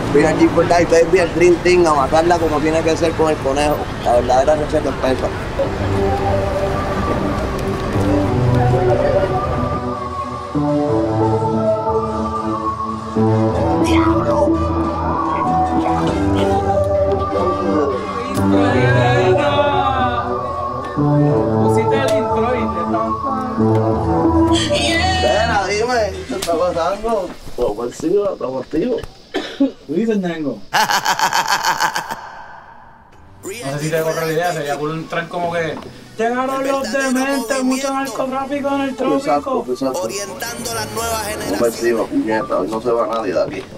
Real G for Life, baby, el green thing, a matarla como tiene que ser con el conejo. La verdadera receta espesa. Pusiste el intro y Espera, dime, ¿qué está pasando? Estamos activos. ¿Tú dices, Ñengo? No sé si te corre la idea, sería por entrar como que llegaron los dementes, mucho narcotráfico en el trópico. Exacto. Orientando las nuevas generaciones. Convencido, puñeta, hoy no se va nadie de aquí.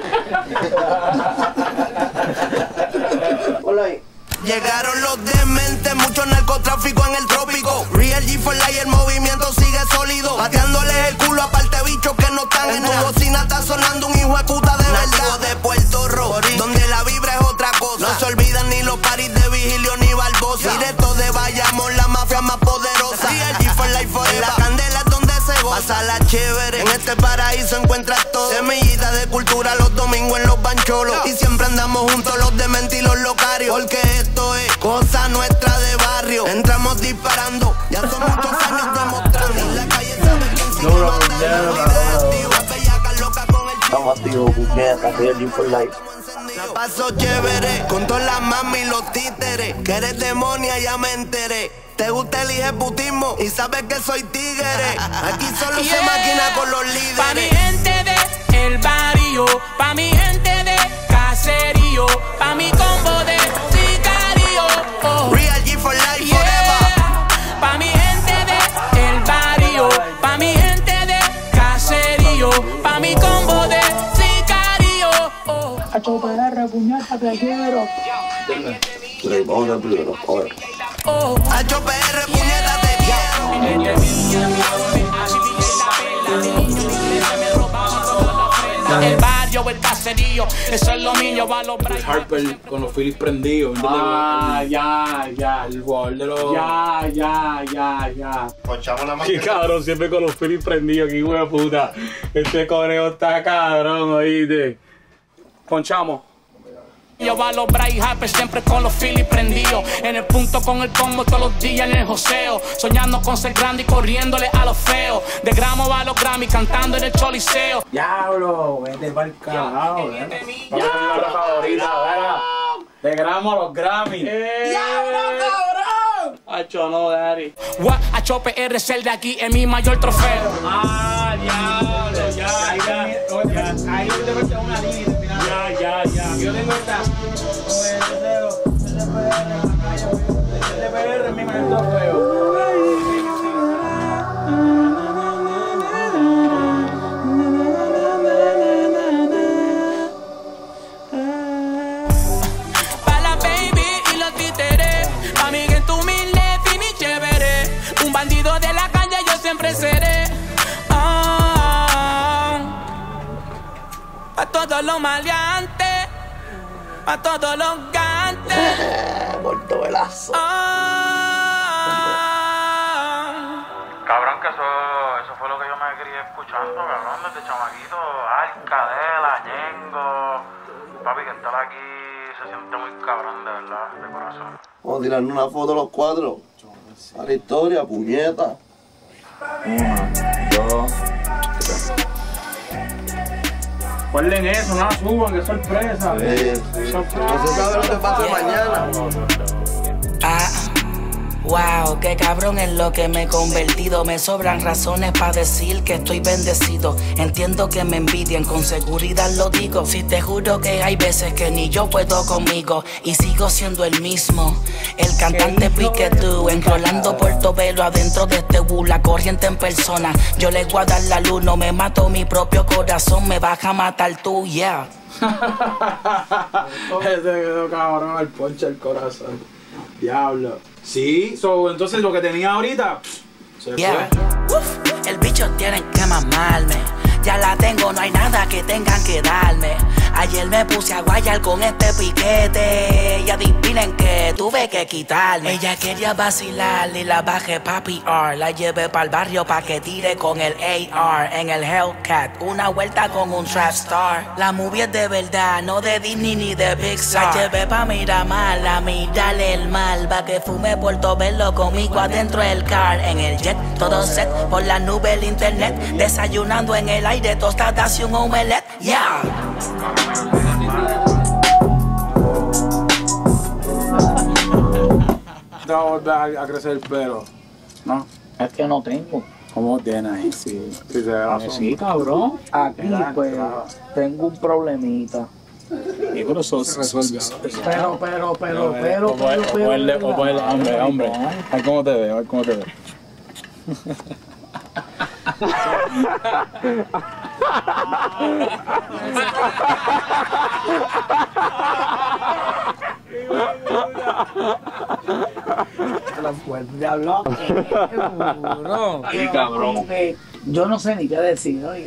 Hola ahí. Llegaron los dementes, mucho narcotráfico en el trópico. Real G for Life, el movimiento sigue sólido. Pateándoles el culo a parte bichos que no están en tu bocina está sonando un hijo de puta de verdad. De Puerto Rico, donde la vibra es otra cosa. No se olvidan ni los paris de Vigilio ni Barbosa. Directo de Bayamón, la mafia más poderosa. Real G for Life forever. La candela es donde se goza. Pásala chévere, en este paraíso encuentras todo. Semillita de cultura los domingos en los bancholos. Y siempre andamos juntos los dementes y los locarios. Porque esto es cosa nuestra de barrio. Entramos disparando, ya son muchos años demostrando. En la calle sabe quién sigue matando. Idea activa, bellaca loca con el Estamos activos, puñeta, Real G for Life. la paso chévere, con todas las mami y los títeres. Que eres demonia, ya me enteré. Te gusta el hijeputismo y sabes que soy tigre. Aquí solo se maquina con los líderes. Pa' mi gente de el barrio, pa' mi gente de caserío, pa' mi combo de sicario. Oh. Real G for Life Yeah. forever. Pa' mi gente de el barrio, pa' mi gente de caserío, pa' mi combo de sicario. Oh. A chopear, puñeta, te quiero. Vamos a primero, joder. Oh. Hacho PR, puñeta, te quiero. El barrio, el caserío, eso es lo mío, va los brazos. Harper con los Phillies prendidos, ¿entiendes? Ya, El jugador de los... ya. Ponchamos la Qué cabrón, siempre con los Phillies prendidos, qué hijo de puta. Este conejo está cabrón, oíste. Ponchamos. Yo va a los Bryce Harper siempre con los Phillies prendidos. En el punto con el combo todos los días en el joseo. Soñando con ser grande y corriéndole a los feos. De gramo va a los Grammy cantando en el choliseo. Diablo, vete pa'l carajo, ¿verdad? Vamos a poner la favorita, ¿verdad? De gramo a los Grammy. ¡Diablo, cabrón! Hacho, no, daddy. Hacho PR es el de aquí, es mi mayor trofeo. Diablo, ya. Ahí te falta una línea. Ya. Yo tengo esta. SPR es mi mayor trofeo. Pa' la baby y los títeres, pa' mi gente humilde, fino y chévere. Un bandido de la calle yo siempre seré. Pa' todos los maleantes, pa' todos los gantes. Muerto velazo. Cabrón, que eso fue lo que yo me crié escuchando, cabrón, desde chamaquito. Alcadela, Ñengo. Papi, que estar aquí se siente muy cabrón, de verdad, de corazón. Vamos a tirar una foto los cuatro. A la historia, puñeta. 1, 2, 3. Guarden eso, no la suban, que sorpresa. No se sabe lo que pase mañana. Wow, qué cabrón en lo que me he convertido. Me sobran razones para decir que estoy bendecido. Entiendo que me envidian, con seguridad lo digo. Si te juro que hay veces que ni yo puedo conmigo. Y sigo siendo el mismo, el cantante Piquetú, enrolando Portobelo adentro de este la corriente en persona. Yo le voy a dar la luz, no me mato mi propio corazón. Me vas a matar tú, yeah. Ese quedó cabrón al ponche el corazón. Diablo. Sí, entonces lo que tenía ahorita se Yeah. fue. Uf, el bicho tienen que mamarme. Ya la tengo, no hay nada que tengan que darme. Ayer me puse a guayar con este piquete y adivinen que tuve que quitarme. Ella quería vacilar y la bajé pa' PR. La llevé pa'l barrio pa' que tire con el AR. En el Hellcat, una vuelta con un trap star. La movie es de verdad, no de Disney ni de Pixar. La llevé pa' Miramar, a mirarle el mal, pa' que fume Portobelo conmigo adentro del car. En el jet, todo set, por la nube el internet. Desayunando en el aire, tostadas y un omelette. Yeah. Te va a volver a crecer el pelo, ¿no? Es que no tengo. ¿Cómo tienes ahí? Sí, se ve así. Sí, cabrón. Aquí, pues, tengo un problemita. Y con eso se resuelve. Pero. Hombre. A ver cómo te veo, La fuerte de hablar. Y cabrón. Yo no sé ni qué decir, ¿no?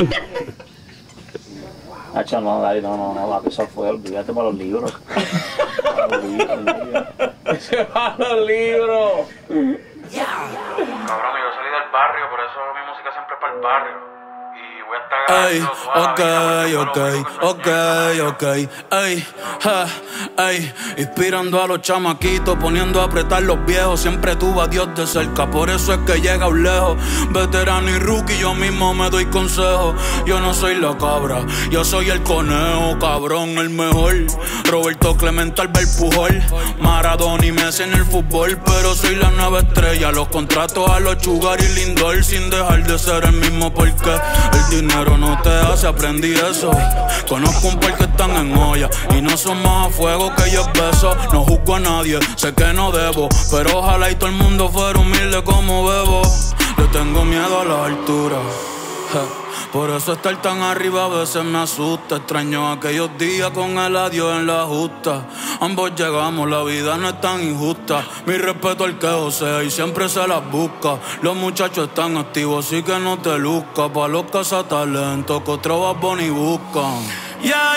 Hacho, no, Dari, no, la cosa fue, olvídate para los libros. ¡A los libros! Cabrón, yo salí del barrio, por eso mi música siempre es para el barrio. Y voy a estar Ey, ok, inspirando a los chamaquitos, poniendo a apretar los viejos. Siempre tuve a Dios de cerca, por eso es que llega lejos. Veterano y rookie, yo mismo me doy consejos. Yo no soy la cabra, yo soy el conejo, cabrón, el mejor. Roberto Clemente, Albert Pujol, Maradona y Messi en el fútbol, pero soy la nueva estrella. Los contratos a los Sugar y Lindor, sin dejar de ser el mismo porque el dinero no te hace, aprendí eso. Conozco un par que están en olla y no son más a fuego que ellos besos. No juzgo a nadie, sé que no debo, pero ojalá y todo el mundo fuera humilde como Bebo. Le tengo miedo a la altura, por eso estar tan arriba a veces me asusta. Extraño aquellos días con el adiós en la justa. Ambos llegamos, la vida no es tan injusta. Mi respeto al que josea y siempre se las busca. Los muchachos están activos, así que no te luzca. Pa' los cazatalentos que otros Bad Bunny buscan. Ya.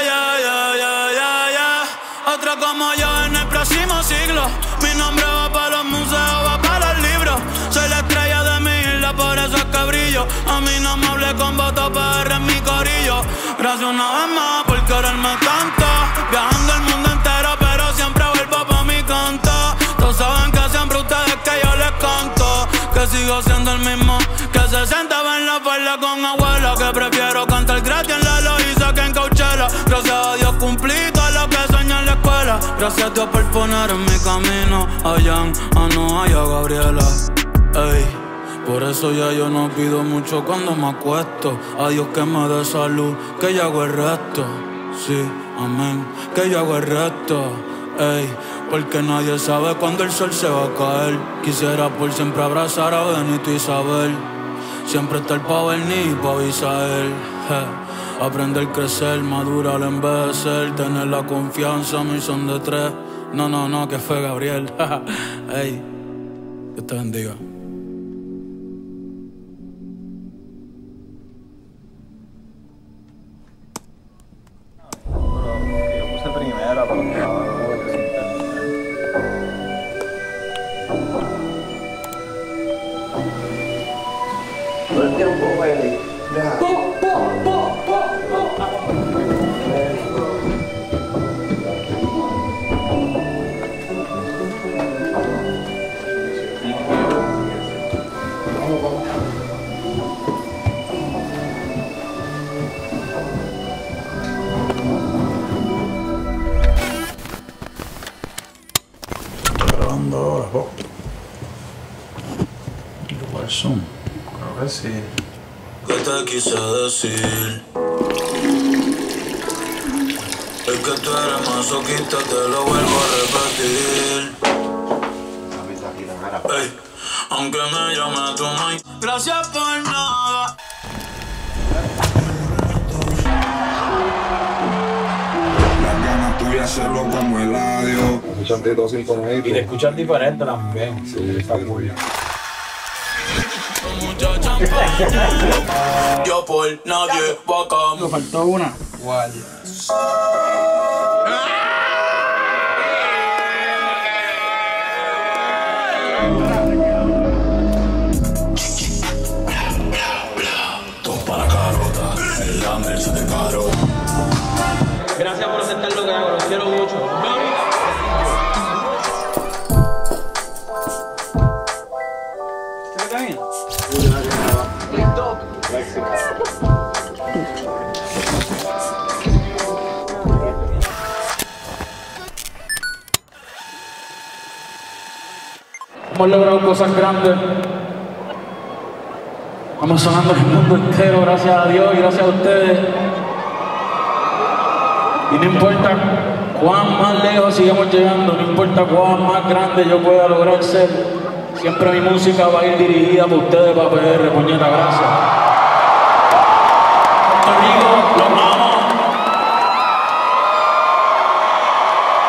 Otra como yo en el próximo siglo. Mi nombre va para los museos, va para los libros. Soy la estrella de mi isla, por eso es que brillo. A mí no me hablé con voto PR en mi corillo. Gracias una vez más por quererme tanto. Viajando el mundo entero, pero siempre vuelvo pa' mi canto. Todos saben que siempre ustedes que yo les canto. Que sigo siendo el mismo que se sentaba en la falda con abuela. Que prefiero cantar gratis en la Loíza que en Coachella. Gracias a Dios cumplí todo lo que soñé en la escuela. Gracias a Dios por poner en mi camino a Jan, a Noah y a Gabriela. Ey, por eso ya yo no pido mucho cuando me acuesto. A Dios que me dé salud, que yo hago el resto. Sí, amén, que yo hago el resto. Ey, porque nadie sabe cuándo el sol se va a caer. Quisiera por siempre abrazar a Benito y Isabel. Siempre estar pa' Berni y pa' Abisael. Aprender a crecer, madurar, envejecer. Tener la confianza, mi son de tres. No, que fue Gabriel. Ey, Dios te bendiga. Yo puse primera para los trabajos. Todo el tiempo, güey. Grabando ahora, po. ¿Cuáles son? Creo que sí. ¿Qué te quise decir? Es que tú eres masoquista, te lo vuelvo a repetir. Ey, aunque me llame tu mãe, gracias por nada. Las ganas tuyas hacerlo como el adiós. Y de escuchar diferente también. Sí, está muy Yo por nadie, Me faltó una. Guardia. Gracias por aceptar lo que hago, los quiero mucho. ¿Se ve bien? Hemos logrado cosas grandes. Vamos sonando en el mundo entero, gracias a Dios y gracias a ustedes. Y no importa cuán más lejos sigamos llegando, no importa cuán más grande yo pueda lograr ser, siempre mi música va a ir dirigida por ustedes para PR, puñeta, gracias. Puerto Rico, los amo.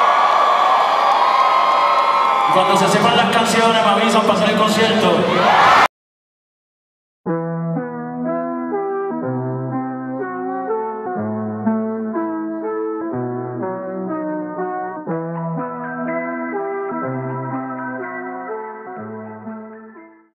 Cuando se sepan las canciones me avisan para hacer el concierto.